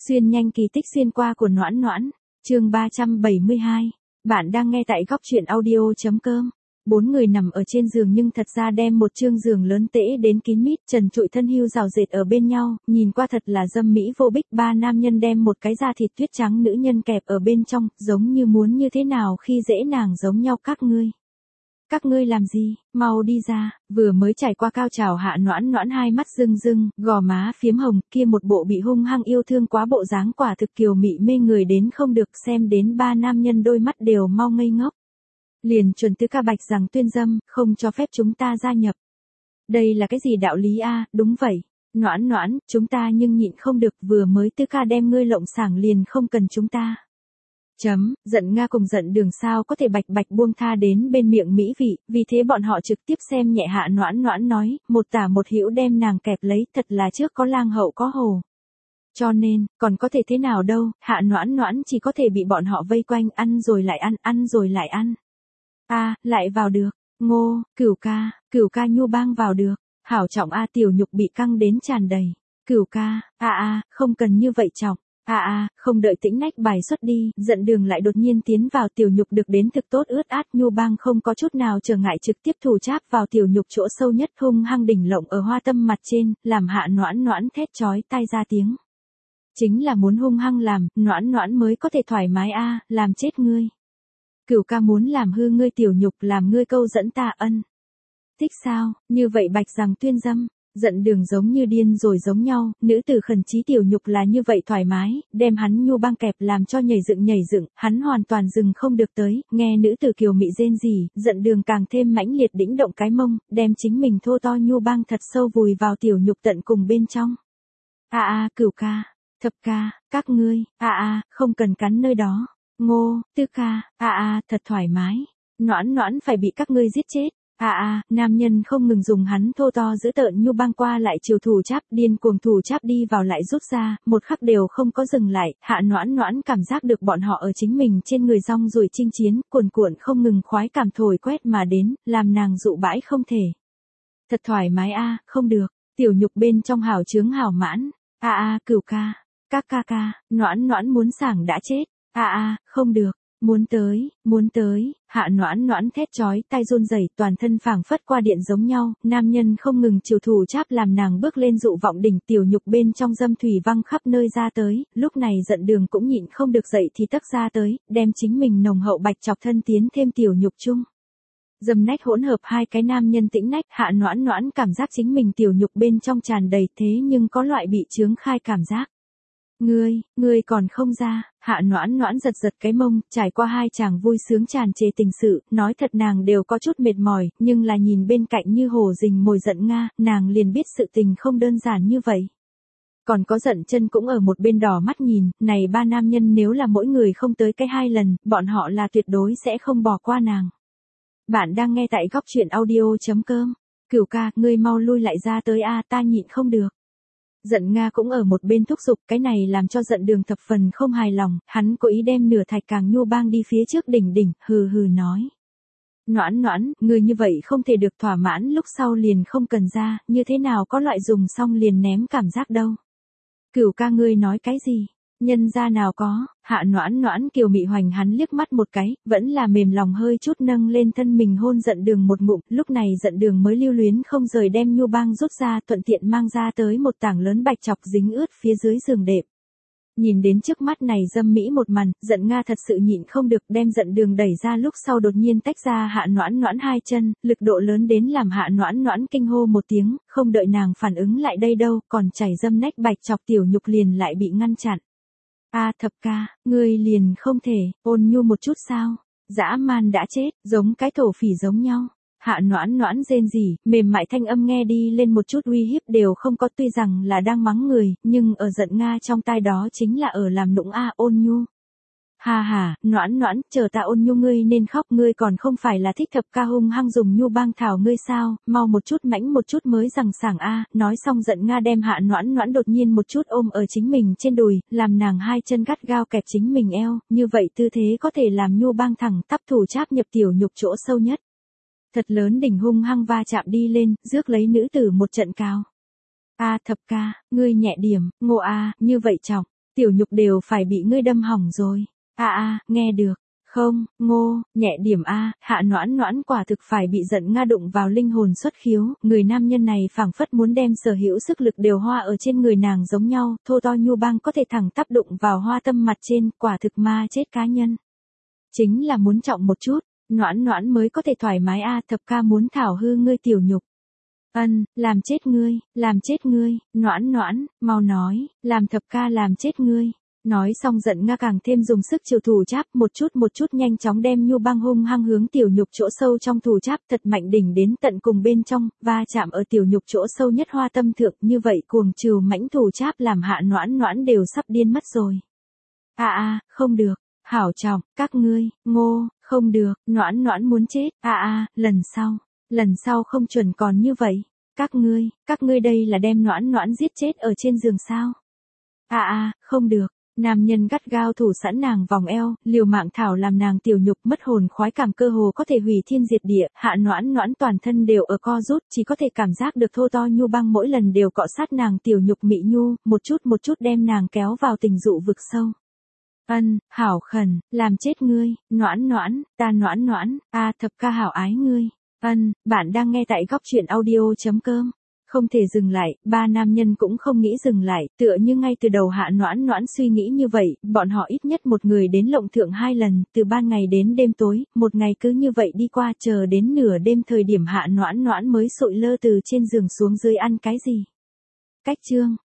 Xuyên nhanh kỳ tích xuyên qua của Noãn Noãn, chương 372. Bạn đang nghe tại góc truyện audio.com. Bốn người nằm ở trên giường nhưng thật ra đem một chương giường lớn tễ đến kín mít, trần trụi thân hưu rào rệt ở bên nhau, nhìn qua thật là dâm mỹ vô bích. Ba nam nhân đem một cái da thịt tuyết trắng nữ nhân kẹp ở bên trong, giống như muốn như thế nào khi dễ nàng giống nhau. Các ngươi làm gì, mau đi ra. Vừa mới trải qua cao trào Hạ Noãn Noãn hai mắt rưng rưng, gò má phiếm hồng, kia một bộ bị hung hăng yêu thương quá bộ dáng quả thực kiều mị mê người đến không được, xem đến ba nam nhân đôi mắt đều mau ngây ngốc. Liền chuẩn tứ ca bạch rằng tuyên dâm, không cho phép chúng ta gia nhập. Đây là cái gì đạo lý a? Đúng vậy. Noãn Noãn, chúng ta nhưng nhịn không được, vừa mới tứ ca đem ngươi lộng sảng liền không cần chúng ta. Giận Nga cùng giận Đường sao có thể bạch bạch buông tha đến bên miệng mỹ vị, vì thế bọn họ trực tiếp xem nhẹ Hạ Noãn Noãn nói, một tả một hữu đem nàng kẹp lấy, thật là trước có lang hậu có hồ. Cho nên, còn có thể thế nào đâu, Hạ Noãn Noãn chỉ có thể bị bọn họ vây quanh, ăn rồi lại ăn, ăn rồi lại ăn. Lại vào được, Ngô, Cửu ca Nhu Bang vào được, hảo trọng tiểu nhục bị căng đến tràn đầy. Cửu ca, không cần như vậy trọng. Không đợi Tĩnh Nách bài xuất đi, giận Đường lại đột nhiên tiến vào, tiểu nhục được đến thực tốt ướt át, Nhu Bang không có chút nào trở ngại trực tiếp thủ cháp vào tiểu nhục chỗ sâu nhất, hung hăng đỉnh lộng ở hoa tâm mặt trên, làm Hạ Noãn Noãn thét chói tai ra tiếng. Chính là muốn hung hăng làm, Noãn Noãn mới có thể thoải mái làm chết ngươi. Cửu ca muốn làm hư ngươi tiểu nhục, làm ngươi câu dẫn ta ân. Thích sao, như vậy bạch rằng tuyên dâm. Giận Đường giống như điên rồi giống nhau, nữ tử khẩn chí tiểu nhục là như vậy thoải mái, đem hắn Nhu Bang kẹp làm cho nhảy dựng, hắn hoàn toàn dừng không được tới, nghe nữ tử kiều mị rên rỉ, Giận Đường càng thêm mãnh liệt đĩnh động cái mông, đem chính mình thô to Nhu Bang thật sâu vùi vào tiểu nhục tận cùng bên trong. Cửu ca, thập ca, các ngươi, không cần cắn nơi đó. Ngô, Tư ca, thật thoải mái. Noãn Noãn phải bị các ngươi giết chết. Nam nhân không ngừng dùng hắn thô to giữ tợn Nhu Bang qua lại chiều thủ cháp, điên cuồng thủ cháp đi vào lại rút ra, một khắc đều không có dừng lại. Hạ Noãn Noãn cảm giác được bọn họ ở chính mình trên người rong ruổi chinh chiến, cuồn cuộn không ngừng khoái cảm thổi quét mà đến, làm nàng dụ bãi không thể. Thật thoải mái không được, tiểu nhục bên trong hảo chướng hảo mãn. Cửu ca, các ca, Noãn Noãn muốn sảng đã chết. Không được. Muốn tới, Hạ Noãn Noãn thét chói tai run rẩy, toàn thân phảng phất qua điện giống nhau, nam nhân không ngừng chiều thủ cháp làm nàng bước lên dụ vọng đỉnh, tiểu nhục bên trong dâm thủy văng khắp nơi ra tới, lúc này Giận Đường cũng nhịn không được dậy thì tấc ra tới, đem chính mình nồng hậu bạch chọc thân tiến thêm tiểu nhục chung. Dâm nách hỗn hợp hai cái nam nhân Tĩnh Nách, Hạ Noãn Noãn cảm giác chính mình tiểu nhục bên trong tràn đầy, thế nhưng có loại bị chướng khai cảm giác. Ngươi còn không ra. Hạ Noãn Noãn giật cái mông, trải qua hai chàng vui sướng tràn trề tình sự, nói thật nàng đều có chút mệt mỏi, nhưng là nhìn bên cạnh như hổ rình mồi Giận Nga, nàng liền biết sự tình không đơn giản như vậy. Còn có Giận Chân cũng ở một bên đỏ mắt nhìn, này ba nam nhân nếu là mỗi người không tới cái 2 lần, bọn họ là tuyệt đối sẽ không bỏ qua nàng. Bạn đang nghe tại góc truyện audio.com. Cửu ca, ngươi mau lui lại ra tới ta nhịn không được. Giận Nga cũng ở một bên thúc giục, cái này làm cho Giận Đường thập phần không hài lòng, hắn cố ý đem nửa thạch càng Nhu Bang đi phía trước đỉnh, hừ nói. Noãn Noãn, ngươi như vậy không thể được thỏa mãn lúc sau liền không cần ra, như thế nào có loại dùng xong liền ném cảm giác đâu. Cửu ca ngươi nói cái gì? Nhân ra nào có. Hạ Noãn Noãn kiều mị hoành hắn liếc mắt một cái, vẫn là mềm lòng hơi chút nâng lên thân mình hôn Giận Đường một ngụm, lúc này Giận Đường mới lưu luyến không rời đem Nhu Bang rút ra, thuận tiện mang ra tới một tảng lớn bạch chọc dính ướt phía dưới giường đệm. Nhìn đến trước mắt này dâm mỹ một màn, Giận Nga thật sự nhịn không được, đem Giận Đường đẩy ra lúc sau đột nhiên tách ra Hạ Noãn Noãn hai chân, lực độ lớn đến làm Hạ Noãn Noãn kinh hô một tiếng, không đợi nàng phản ứng lại đây đâu, còn chảy dâm nách bạch chọc tiểu nhục liền lại bị ngăn chặn. Thập ca, ngươi liền không thể ôn nhu một chút sao? Dã man đã chết, giống cái thổ phỉ giống nhau. Hạ Noãn Noãn rên rỉ, mềm mại thanh âm nghe đi lên một chút uy hiếp đều không có, tuy rằng là đang mắng người, nhưng ở Giận Nga trong tai đó chính là ở làm nũng ôn nhu. Noãn Noãn, chờ ta ôn nhu ngươi nên khóc, ngươi còn không phải là thích thập ca hung hăng dùng Nhu Bang thảo ngươi sao, mau một chút mãnh một chút mới rằng sảng nói xong Giận Nga đem Hạ Noãn Noãn đột nhiên một chút ôm ở chính mình trên đùi, làm nàng hai chân gắt gao kẹp chính mình eo, như vậy tư thế có thể làm Nhu Bang thẳng tắp thủ cháp nhập tiểu nhục chỗ sâu nhất. Thật lớn đỉnh hung hăng va chạm đi lên, rước lấy nữ tử một trận cao. Thập ca, ngươi nhẹ điểm, Ngô như vậy trọng. Tiểu Nhục đều phải bị ngươi đâm hỏng rồi. Nghe được. Không, Ngô, nhẹ điểm Hạ Noãn Noãn quả thực phải bị giận nga đụng vào linh hồn xuất khiếu, người nam nhân này phảng phất muốn đem sở hữu sức lực đều hoa ở trên người nàng giống nhau, thô to nhu bang có thể thẳng tắp đụng vào hoa tâm mặt trên, quả thực ma chết cá nhân. Chính là muốn trọng một chút, Noãn Noãn mới có thể thoải mái Thập ca muốn thảo hư ngươi Tiểu Nhục. Làm chết ngươi, Noãn Noãn, mau nói, làm thập ca làm chết ngươi. Nói xong giận nga càng thêm dùng sức chiều thủ cháp một chút nhanh chóng đem nhu băng hung hăng hướng Tiểu Nhục chỗ sâu trong thủ cháp thật mạnh đỉnh đến tận cùng bên trong, va chạm ở Tiểu Nhục chỗ sâu nhất hoa tâm thượng, như vậy cuồng trừ mãnh thủ cháp làm Hạ Noãn Noãn đều sắp điên mất rồi. Không được, hảo trọng, các ngươi, Ngô, không được, Noãn Noãn muốn chết, lần sau không chuẩn còn như vậy, các ngươi đây là đem Noãn Noãn giết chết ở trên giường sao? Không được. Nam nhân gắt gao thủ sẵn nàng vòng eo, liều mạng thảo làm nàng Tiểu Nhục mất hồn khoái cảm cơ hồ có thể hủy thiên diệt địa, Hạ Noãn Noãn toàn thân đều ở co rút, chỉ có thể cảm giác được thô to nhu băng mỗi lần đều cọ sát nàng Tiểu Nhục mị nhu, một chút đem nàng kéo vào tình dụ vực sâu. Hảo khẩn, làm chết ngươi, Noãn Noãn, ta Noãn Noãn, thập ca hảo ái ngươi. Bạn đang nghe tại góc truyện audio.com. Không thể dừng lại, ba nam nhân cũng không nghĩ dừng lại, tựa như ngay từ đầu Hạ Noãn Noãn suy nghĩ như vậy, bọn họ ít nhất một người đến lộng thượng 2 lần, từ ban ngày đến đêm tối, một ngày cứ như vậy đi qua, chờ đến nửa đêm thời điểm Hạ Noãn Noãn mới sụi lơ từ trên giường xuống dưới ăn cái gì. Cách chương